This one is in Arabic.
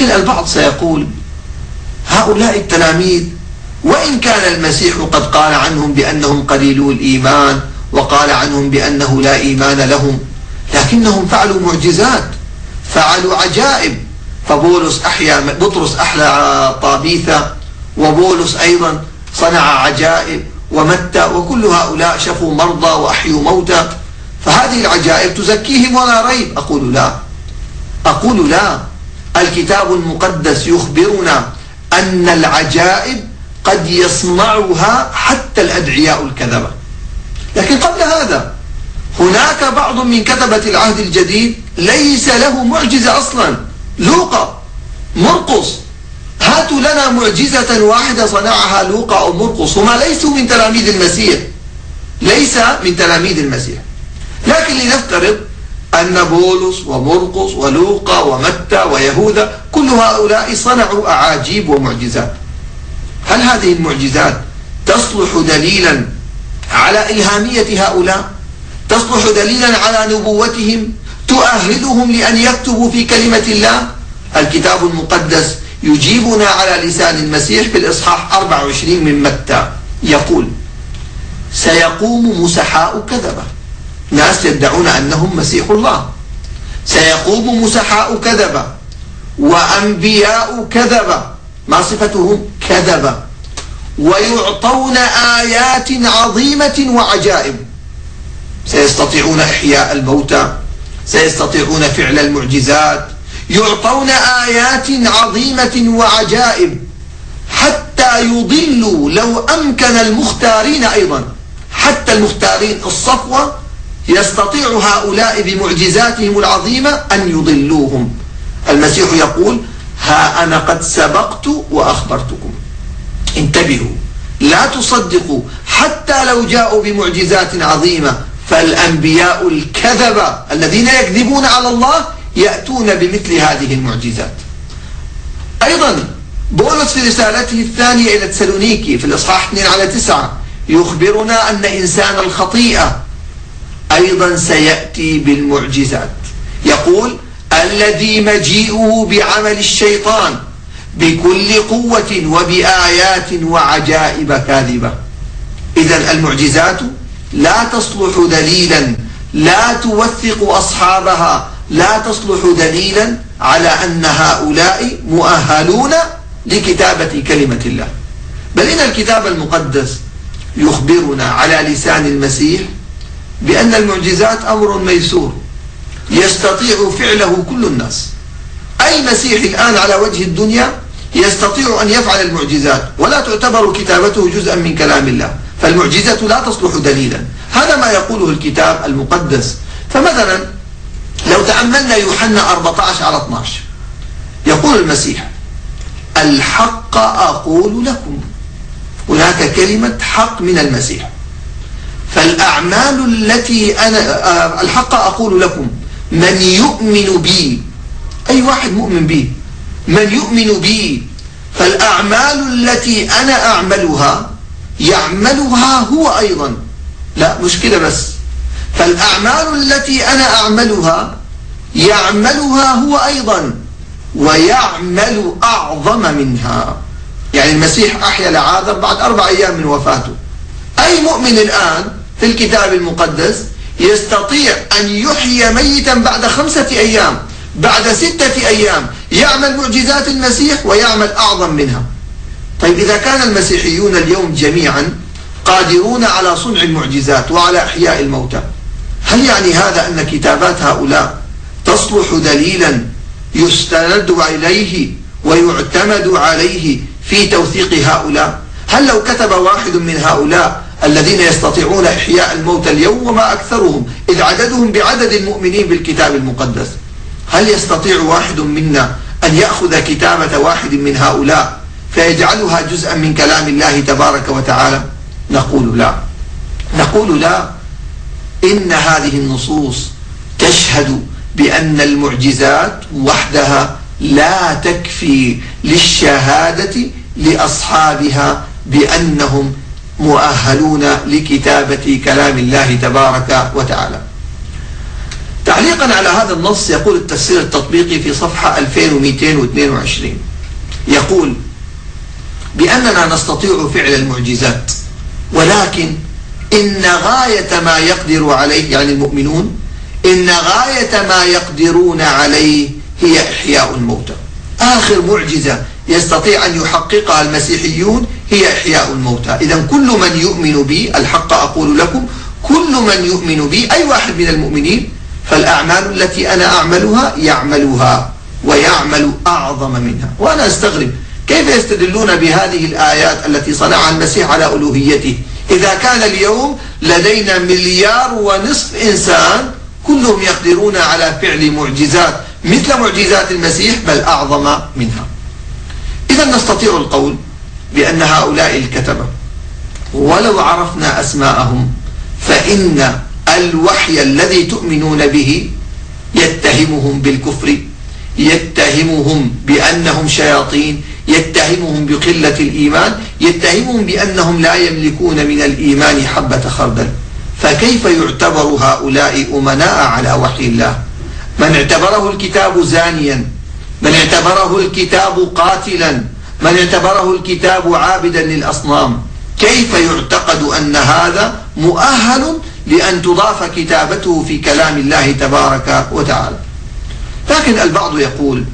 لكن البعض سيقول هؤلاء التلاميذ وإن كان المسيح قد قال عنهم بأنهم قليلو الإيمان وقال عنهم بأنه لا إيمان لهم، لكنهم فعلوا معجزات، فعلوا عجائب. بطرس أحيا طابيثة، وبولس أيضا صنع عجائب، ومتى، وكل هؤلاء شفوا مرضى وأحيوا موتى. فهذه العجائب تزكيهم ولا ريب. أقول لا، الكتاب المقدس يخبرنا أن العجائب قد يصنعها حتى الأدعياء الكذبة. لكن قبل هذا هناك بعض من كتبة العهد الجديد ليس له معجزة أصلا. لوقا، مرقس، هاتوا لنا معجزة واحدة صنعها لوقا أو مرقس. هما ليسوا من تلاميذ المسيح، ليس من تلاميذ المسيح. لكن لنفترض أن بولس ومرقس ولوقا ومتى ويهوذا كل هؤلاء صنعوا أعاجيب ومعجزات. هل هذه المعجزات تصلح دليلا على إلهامية هؤلاء؟ تصلح دليلا على نبوتهم؟ تؤهلهم لأن يكتبوا في كلمة الله؟ الكتاب المقدس يجيبنا على لسان المسيح في الإصحاح 24 من متى، يقول: سيقوم مسحاء كذبة، ناس يدعون أنهم مسيح الله، سيقوم مسحاء كذبة وأنبياء كذبة، ما صفتهم؟ كذبة، ويعطون آيات عظيمة وعجائب. سيستطيعون إحياء الموتى، سيستطيعون فعل المعجزات، يعطون آيات عظيمة وعجائب حتى يضلوا لو أمكن المختارين أيضا. حتى المختارين الصفوة يستطيع هؤلاء بمعجزاتهم العظيمة أن يضلوهم. المسيح يقول: ها أنا قد سبقت وأخبرتكم. انتبهوا، لا تصدقوا حتى لو جاءوا بمعجزات عظيمة، فالأنبياء الكذبة الذين يكذبون على الله يأتون بمثل هذه المعجزات. أيضا بولس في رسالته الثانية إلى تسالونيكي في الإصحاح 2:9 يخبرنا أن إنسان الخطيئة أيضا سيأتي بالمعجزات. يقول: الذي مجيئه بعمل الشيطان بكل قوة وبآيات وعجائب كاذبة. إذن المعجزات لا تصلح دليلا، لا توثق أصحابها، لا تصلح دليلا على أن هؤلاء مؤهلون لكتابة كلمة الله. بل إن الكتاب المقدس يخبرنا على لسان المسيح بأن المعجزات أمر ميسور يستطيع فعله كل الناس. أي مسيح الآن على وجه الدنيا يستطيع أن يفعل المعجزات، ولا تعتبر كتابته جزءا من كلام الله، فالمعجزة لا تصلح دليلا. هذا ما يقوله الكتاب المقدس. فمثلا لو تأملنا يوحنا 14:12 يقول المسيح: الحق أقول لكم. هناك كلمة حق من المسيح. فالأعمال التي الحق أقول لكم، من يؤمن بي، أي واحد مؤمن بي، من يؤمن بي فالأعمال التي أنا أعملها يعملها هو أيضا. لا، مش كده بس، فالأعمال التي أنا أعملها يعملها هو أيضا ويعمل أعظم منها. يعني المسيح أحيا لعازر بعد 4 أيام من وفاته. أي مؤمن الآن في الكتاب المقدس يستطيع أن يحيي ميتا بعد 5 أيام، بعد 6 أيام، يعمل معجزات المسيح ويعمل أعظم منها. طيب إذا كان المسيحيون اليوم جميعا قادرون على صنع المعجزات وعلى إحياء الموتى، هل يعني هذا أن كتابات هؤلاء تصلح دليلا يستند إليه ويعتمد عليه في توثيق هؤلاء؟ هل لو كتب واحد من هؤلاء الذين يستطيعون إحياء الموتى اليوم، وما أكثرهم إذ عددهم بعدد المؤمنين بالكتاب المقدس، هل يستطيع واحد منا أن يأخذ كتابة واحد من هؤلاء فيجعلها جزءا من كلام الله تبارك وتعالى؟ نقول لا، نقول لا. إن هذه النصوص تشهد بأن المعجزات وحدها لا تكفي للشهادة لأصحابها بأنهم مؤهلون لكتابة كلام الله تبارك وتعالى. تعليقا على هذا النص يقول التفسير التطبيقي في صفحة 2222 يقول بأننا نستطيع فعل المعجزات، ولكن إن غاية ما يقدر عليه يعني المؤمنون إن غاية ما يقدرون عليه هي إحياء الموتى. آخر معجزة يستطيع أن يحققها المسيحيون هي إحياء الموتى. إذن كل من يؤمن بي، الحق أقول لكم، كل من يؤمن بي أي واحد من المؤمنين فالأعمال التي أنا أعملها يعملها ويعمل أعظم منها. وأنا أستغرب كيف يستدلون بهذه الآيات التي صنعها المسيح على ألوهيته إذا كان اليوم لدينا 1.5 مليار إنسان كلهم يقدرون على فعل معجزات مثل معجزات المسيح بل أعظم منها. إذا نستطيع القول بأن هؤلاء الكتبة ولو عرفنا أسماءهم فإن الوحي الذي تؤمنون به يتهمهم بالكفر، يتهمهم بأنهم شياطين، يتهمهم بقلة الإيمان، يتهمهم بأنهم لا يملكون من الإيمان حبة خردل. فكيف يعتبر هؤلاء أمناء على وحي الله؟ من اعتبره الكتاب زانيا، من اعتبره الكتاب قاتلا، من اعتبره الكتاب عابدا للأصنام، كيف يعتقد أن هذا مؤهل لأن تضاف كتابته في كلام الله تبارك وتعالى؟ لكن البعض يقول